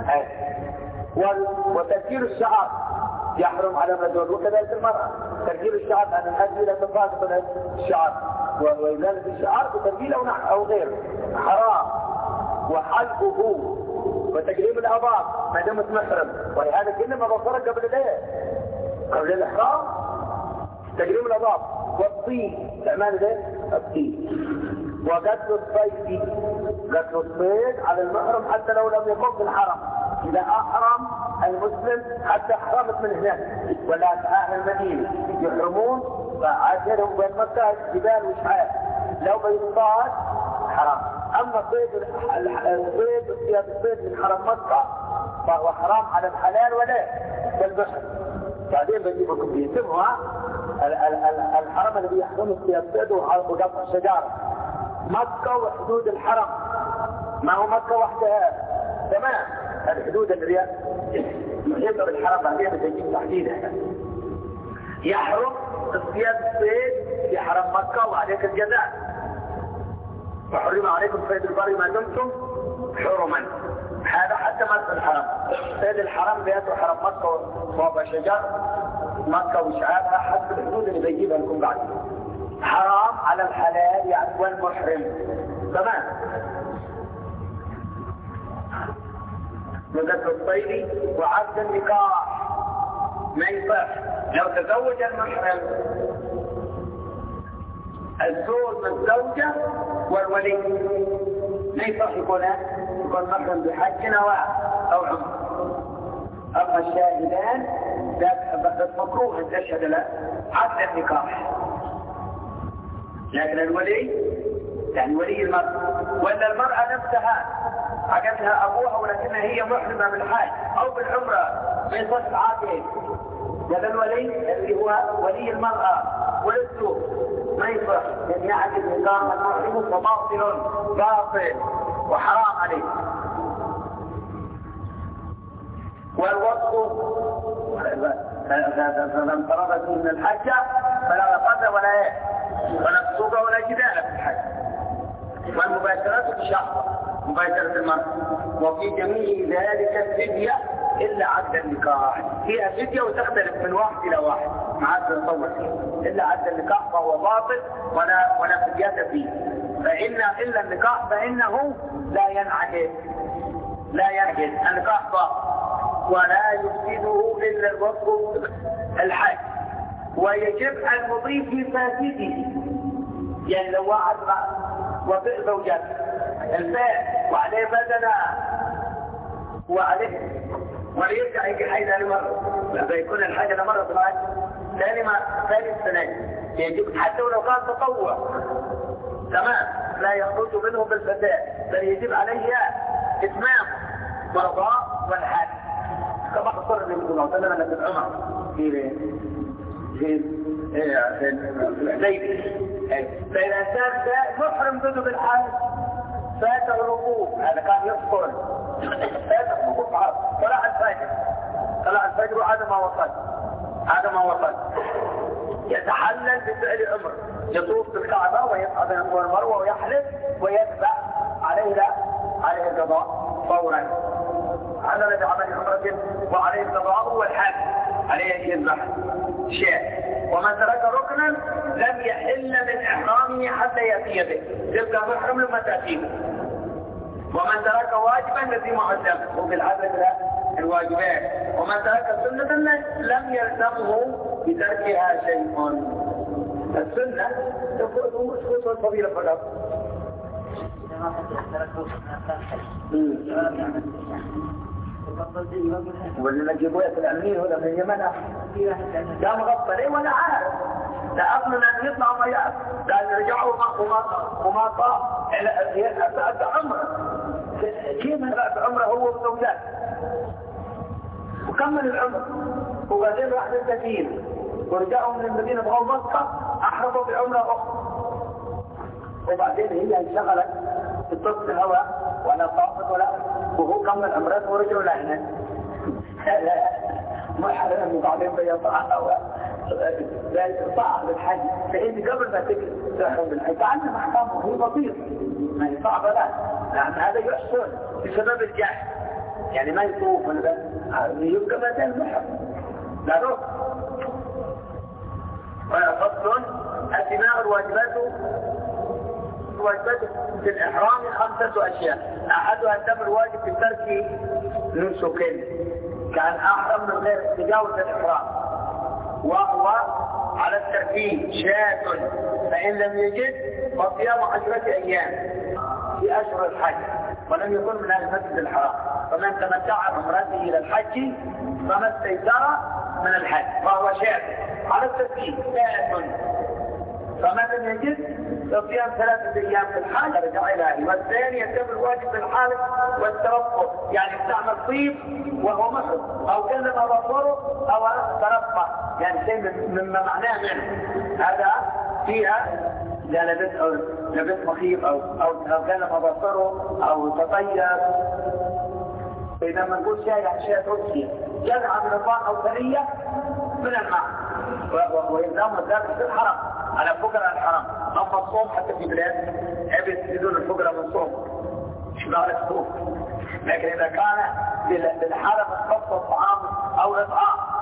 وتسجيل الشعر يحرم على الرجل وكذلك المرأة. تسجيل الشعر عن الحج لا تفاقد الشعر وإزالة الشعر بتسجيل أو غيره حرام. وحلقه وتقليم الأظافر ما دامت محرم، ولهذا كل ما بصرك قبل الإحرام تقليم الأظافر. والطين استعمال الطين. وقتل الصيد على المحرم حتى لو لم يكن في الحرم. إذا أحرم المسلم حتى أحرمت من هناك، ولا أهل المدينة يحرمون فعاشرهم بين مكة جبال وشحات، لو بيصطاد حرام. أما الصيد من حرم مكة فهو حرام على الحلال ولا والبحر. بعدين بجيبكم بيسمها الحرم الذي يحرم الصيد وقطع الشجار. مكة وحدود الحرم، ما هو مكة وحدها. تمام. الحدود اللي هي محيطة بالحرم بعدين بتجيب تحديدها. يحرم الصيد في حرم مكة وعليك الجزاء. وحرم عليكم صيد البر ما دمتم حرما. هذا حتى ما في الحرم. صيد الحرم بيته حرم مكة وصوب شجر مكة وشعابها حسب الحدود اللي بيجيبها لكم بعد. حرام على الحلال يعني والمحرم. تمام. مدة الصيد وعقد النكاح ما يصح. لو تزوج المحرم الزوج والزوجة والولي ما يصح يكون محرم بحج أو عمره. أما الشاهدان بس مكروه أن تشهد له عقد النكاح. لكن الولي يعني ولي المرأة ولا المرأة نفسها عقدها أبوها ولكنها هي محرمة بالحج أو بالعمرة ما يصح العاقل. هذا الولي اللي هو ولي المرأة ولده ما يصح لأن يعقد نكاح المحرم باطل وحرام عليه. والوصف فمن فرض من الحج فلا رفث ولا فسوق ولا جدال في الحج. والمباشرات بشهر مباشرة المرأة. وفي جميع ذلك الفدية إلا عقد النكاح فيها فدية وتختلف من واحد إلى واحد مع هذا التصور فيه. إلا عقد النكاح فهو باطل ولا فدية فيه. إلا النكاح فإنه لا ينعقد النكاح باطل ولا يفسده إلا الوصف الحج. ويجب أن نضيف لفاسده يعني لو واحد وفئ زوجات الفاء وعليه بدنة وعليه وليرجع يجي ثاني مرة لما يكون الحاجة مرة طلعت ثاني سنة يجب حتى ولو كان تطوع تمام لا يخرج منه بالفتاة بل يجب عليه إتمام مرضاء والحج كما حصل النبي صلى الله عليه وسلم في العمر في الحديبية. فإذا كان محرم بدو بالحج فاته الوقوف هذا كان يفطر فاته الوقوف طلع الفجر وهذا ما وصل يتحلل بفعل عمر يطوف بالكعبة ويصعد من المروة ويحلف ويتبع عليه القضاء فورا. هذا الذي عمل عمرة وعليه القضاء والحج عليه يذبح شيء. ومن ترك ركنا لم يحل من إحرامه حتى يأتي به تبقى محرم لما تأتيه. ومن ترك واجبا الذي معدم وبالعدد الواجبات. ومن ترك سنة لم يلزمه بتركها شيء. السنة تكون خطوة طويلة فقط. واللي نجيبوه في الأمين هذا من اليمن لا مغطى ليه ولا عارف لا أصلا أن يطلع ما يعرف لا يرجعوا وما طاع بعد عمره كيف بعد عمره هو وزوجات وكمل العمر وبعدين راح للمدينة ورجعوا من المدينة بغوا مكة أحرموا بعمرة أخرى وبعدين هي انشغلت في طب الهواء ولا طاقت ولا وهو كمل عمرته ورجعوا لهنا ما حرم وبعدين بيطاع لا يطاع بالحج فإن قبل ما تحرم بالحج تعلم أحكامه هي بسيط ما يصعب لا لأن هذا يحصل بسبب الجهل يعني ما يطوف ولا يبقى مثلا محرم لا روح. فصل اتباع الواجبات في الإحرام 5 أشياء. أحدها الدم الواجب في ترك نسك كان أحرم من غير تجاوز الإحرام وهو على الترتيب شاة فإن لم يجد فصيام 10 أيام في أشهر الحج ولم يكن من أهل المسجد الحرام. فمن تمتع بعمرته إلى الحج فما استيسر من الحج فهو شاة على الترتيب شاة. فمن لم يجد فصيام 3 أيام في الحال رجع إلهي. والثاني يتم الواجب في الحالة والترفق يعني استعمل طيب وهو محرم أو كلم بصره أو ترفق يعني شيء مما معناه منه هذا فيها إذا لبس مخيف أو كلم بصره أو تطيب. فإذا ما نقول شيء ترسي جزعة من الماء أو ثرية من الماء وإلزام ذلك في الحرم على فقراء الحرم. أما الصوم حتى في بلاد عبد بدون الفقراء من صوم شبه الصوم. لكن إذا كان بالحرم خص الطعام أو إطعام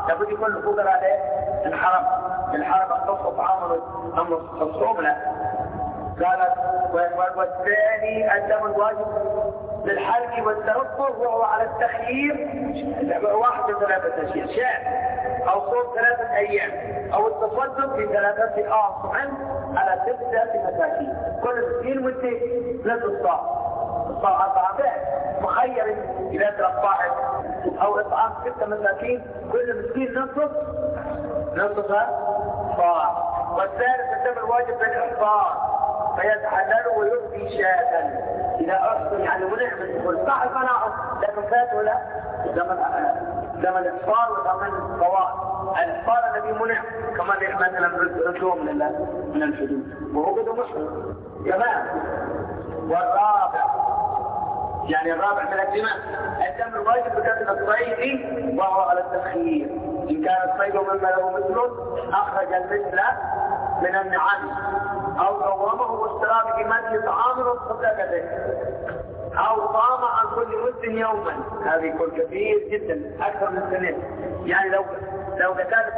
لابد يكون القدرة عليه الحرم أن تصف عامل أمر الصوم له. قالت والثاني الدم الواجب للحلق والترفه وهو على التخيير واحد من 3 أشياء: شاء أو صوم 3 أيام أو التصدق ب 3 أعصم على 6 مساكين، كل مسكين مدين نصف الصاع 4 مخير إذا ترفعت، أو إطعام 6 مساكين كل مسكين نصف صاع. والثالث الدم الواجب بالإحصار فيتحلل ويؤتي شاة إذا أحصر، يعني منع من الدخول صح القناعة لكن فاته لا زمن الإحصار وزمن القواء. الإحصار الذي منع كما مثلا رجوم من الحدود وهو قد محرم كمان. والرابع يعني الرابع من الدماء الدم الواجب بكثرة الصيد وهو على التخيير، إن كان الصيد مما له مثل أخرج المثل من النعم أو قوامه واشترى بقيمته طعام وتصدق به أو صام عن كل مد يوما. هذه يكون كثير جدا أكثر من 2. يعني لو قتلت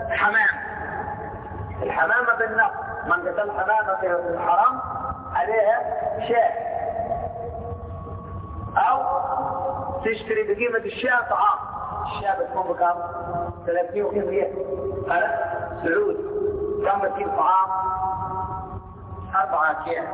الحمامة بالنقص، من قتل الحمامة في الحرام عليها شاة، أو تشتري بقيمة الشاة طعام. الشاة بتكون بكام؟ 300 ريال على سعود. كم بتجيب طعام؟ 4 شاة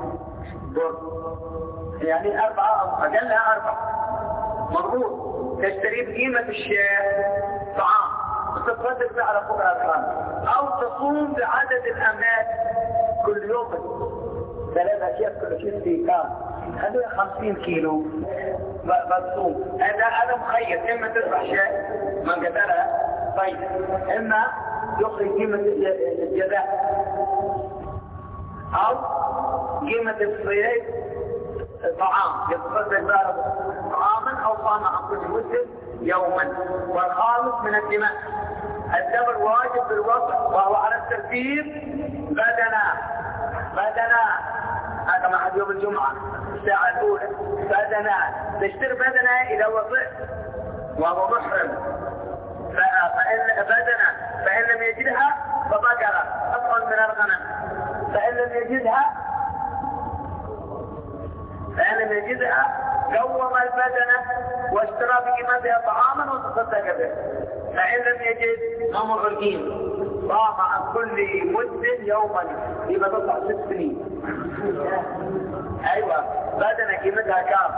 يعني 4 أو أقلها 4 مضبوط. تشتري بقيمة الشاة طعام وتصدق به على فقراء الحرام، أو تصوم بعدد الأمات كل يوم 3 أشياء كل شيء في كام؟ خلوها 50 كيلو مصوم. هذا مخير، إما تذبح شاة من قتلها طيب، إما يخرج قيمة الجزاء أو قيمة الصيد طعام يتصدق به طعاما أو صام عن كل مسلم يوما. والخامس من الدماء الدم الواجب بالوضع وهو على الترتيب بدنا هذا مع يوم الجمعة الساعة الأولى بدنا تشتري بدنا إذا وضع وهو محرم، فإن لم يجدها فبقرة أطول من الغنم، فإن لم يجدها قوم البدنة واشترى بقيمتها طعاما وتصدق به، فإن لم يجد أمر القيم صام عن كل مد يوما. يبقى تطلع 6 سنين. أيوة بدنة قيمتها كام؟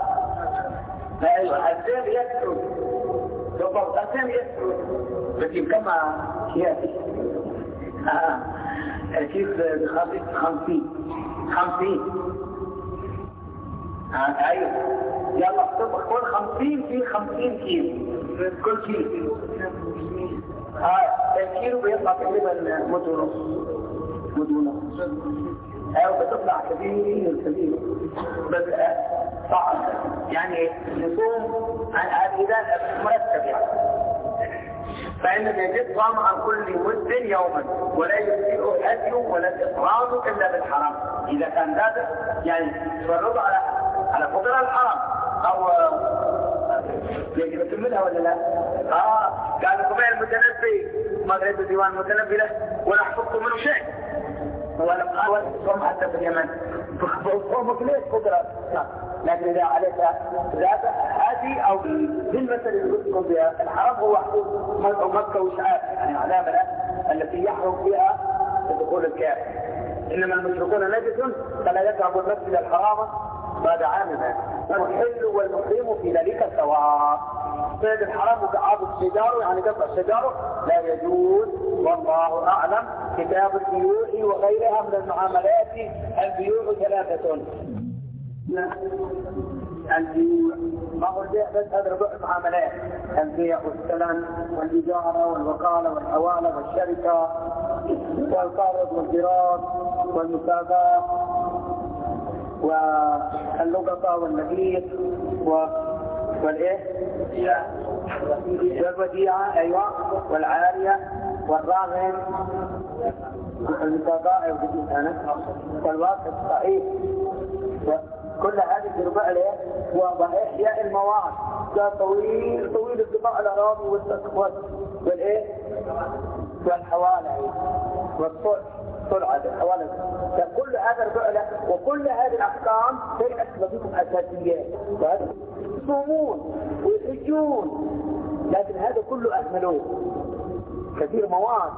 أيوة 2000 يسرد بالضبط 2000 يسرد بتجيب كما يأتي كيف ب 50 ايوه يلا احطبك كل 50 في 50 كيلو كل كيلو. الكيلو بيطلع تقريبا مد ونص. ايوه بتطلع كبير بس صعب يعني نصوم عن الإذان مرتب يعني. فإن يجب صام عن كل مد يوما ولا يجزئه الهدي ولا الإطعام إلا بالحرام. إذا كان ذلك يعني تفرض على فقراء الحرام أو يجب أكملها ولا لا؟ قال لكم المتنبي ما قريت ديوان المتنبي له ولا حفظت منه شيء ولم أول صوم حتى في اليمن صومك ليش فقراء؟ لكن إذا عليك ذات هذه أو بالمثل اللي قلتكم بها الحرام هو حدود مكة وشعاب يعني علامة التي يحرم فيها دخول الكافر. إنما المشركون نجس فلا يقربوا المسجد الحرام بعد عامها. المحل والمحرم في ذلك سواء. صيد الحرام وقعاب الشجار يعني قطع الشجار لا يجوز والله أعلم. كتاب البيوع وغيرها من المعاملات البيوع 3. البيوع ما هو البيع بس هذا ربع معاملات البيع والسلم والإجارة والوكالة والحوالة والشركة والقرض والقراض والمساقات واللقطة والنقيض والإيه والوديعة أيوة والعارية والراهن والمساقات والواقع الصحيح كل هذه تربع له وإحياء المواد كان طويل طويل اتباع الأراضي والإيه؟ والحوالي والصلعة الحوالي. كان كل هذا الفعل وكل هذه الأحكام كانت لديكم أساسيات، وهذا يصومون ويحجون، لكن هذا كله أهملوه. كثير مواد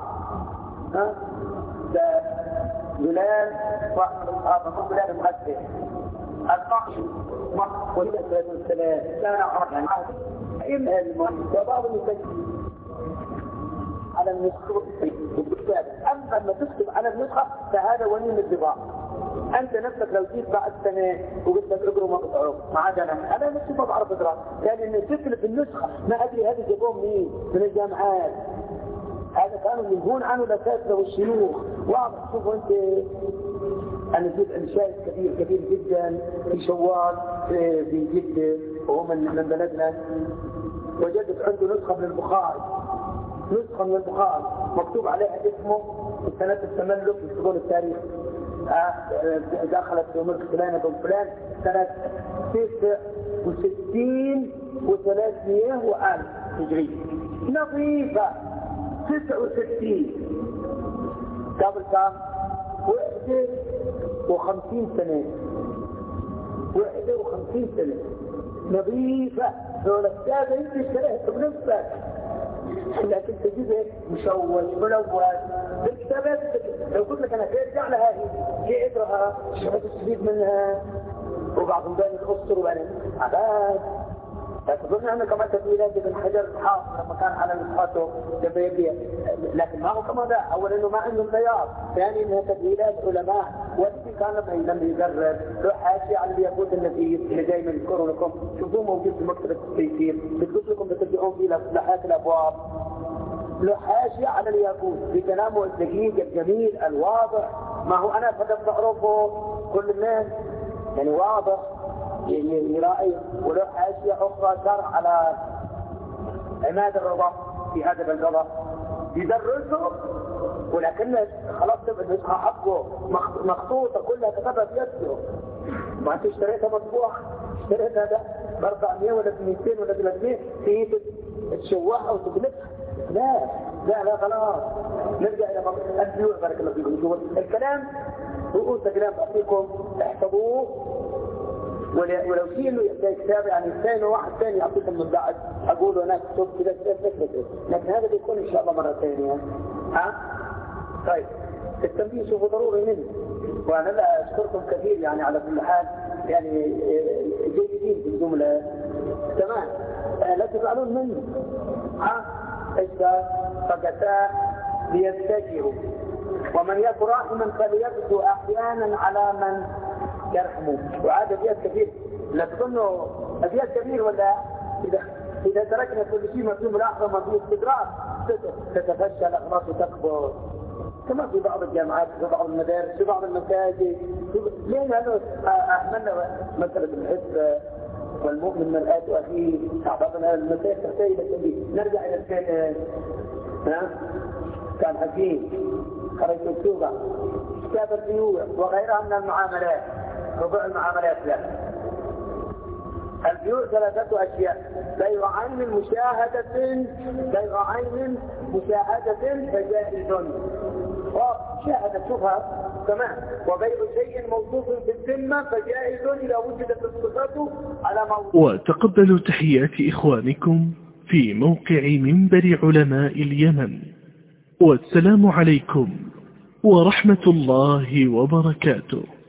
بلال صاحب الصحابة بلال المؤثر القاضي ولد السلام كان عرفا إما المؤثر وبعض المسجد على النسخة بالكتابة. أما لما تكتب على النسخة فهذا وليم الضباع. أنت نفسك لو جيت بعد سنة وقلت لك اقرأ ما تقرأ ما عاد أنا نفسي ما بعرف أقرأ، لأن تكتب النسخة ما أدري هذه جابوهم مين من الجامعات. هذا كانوا ينهون عنه الأساتذة والشيوخ. واضح شوفوا أنت أنا جيت إنشاء كثير جدا في شوال في جدة وهو من بلدنا، وجدت عنده نسخة من البخاري، نسخة من البخاري مكتوب عليها اسمه سنة التملك يكتبون التاريخ. دخلت في ملك فلان بن فلان سنة 69 و300 وألف هجري، نظيفة 69 قبل كم 51 سنة 51 سنة نظيفة. دولة الكتابة انت اشتريتها بنفسك، لكن تجيبه مشوش ملوث بالكتابات. لو قلت لك انا ارجع لها هي اقراها شو تستفيد منها، وبعضهم بين الاسطر وبين عباد. تظن أنه كما تدويلات ابن حجر الحافظ لما كان على نسخته جبيبية، لكن ما هو كما ذا. أولا أنه ما عندهم تيار، ثاني أنها تدويلات علماء. والذي كان لما يقرر له حاشية على الياقوت النفيس اللي دائما يذكروا لكم، شوفوه موجود في مكتبة التيسير، بتقول لكم بترجعون فيه لحات الأبواب، له حاشية على الياقوت بكلامه الدقيق الجميل الواضح. ما هو أنا فقط بعرفه كل الناس يعني واضح يرائي. وله حاشية أخرى شرح على عماد الرضا في هذا القضاء يدرسه، ولكن خلاص تبقى النسخة حقه مخطوطة كلها كتبها في يده. ما أنت اشتريتها مطبوعة، اشتريتها ده ب 400 ولا ب 200 ولا ب 300 في تشوحها وتبلتها. لا خلاص نرجع إلى البيوع. بارك الله فيكم. الكلام رؤوس كلام أعطيكم احفظوه، ولو في له كتاب يعني الثاني وواحد ثاني يعطيكم من بعد اقول هناك كتب كذا لكن هذا بيكون ان شاء الله مره ثانيه. طيب التنبيه شوفوا ضروري منه، وانا لا اشكركم كثير يعني على كل حال، يعني جيدين في الجمله تمام. لا تزعلون مني. فقتا ليتجهوا، ومن يكن راحما فليبدو احيانا على من يرحمه. وعاد أبيات كثير، لا تظنوا أبيات كثير ولا إذا تركنا كل شيء ما فيه ملاحظة ما فيه استدراك تتفشى الأخلاق وتكبر، كما في بعض الجامعات في بعض المدارس في بعض المساجد. لين هذا أهملنا مسألة الحب والمؤمن من الآيات وأخيه بعضنا المساجد تحتاج إلى التنبيه. نرجع إلى الكلام. كان حكيم خرج مكتوبة كتاب البيوع وغيرها من المعاملات، ربع المعاملات لا. البيوع 3 أشياء: بيع عين مشاهدة فجائز، وشاهدة شبهة تمام، وبيع شيء موصوف في الذمة فجائز إذا وجدت الصفة على موضوع. وتقبلوا تحيات إخوانكم في موقع منبر علماء اليمن، والسلام عليكم ورحمة الله وبركاته.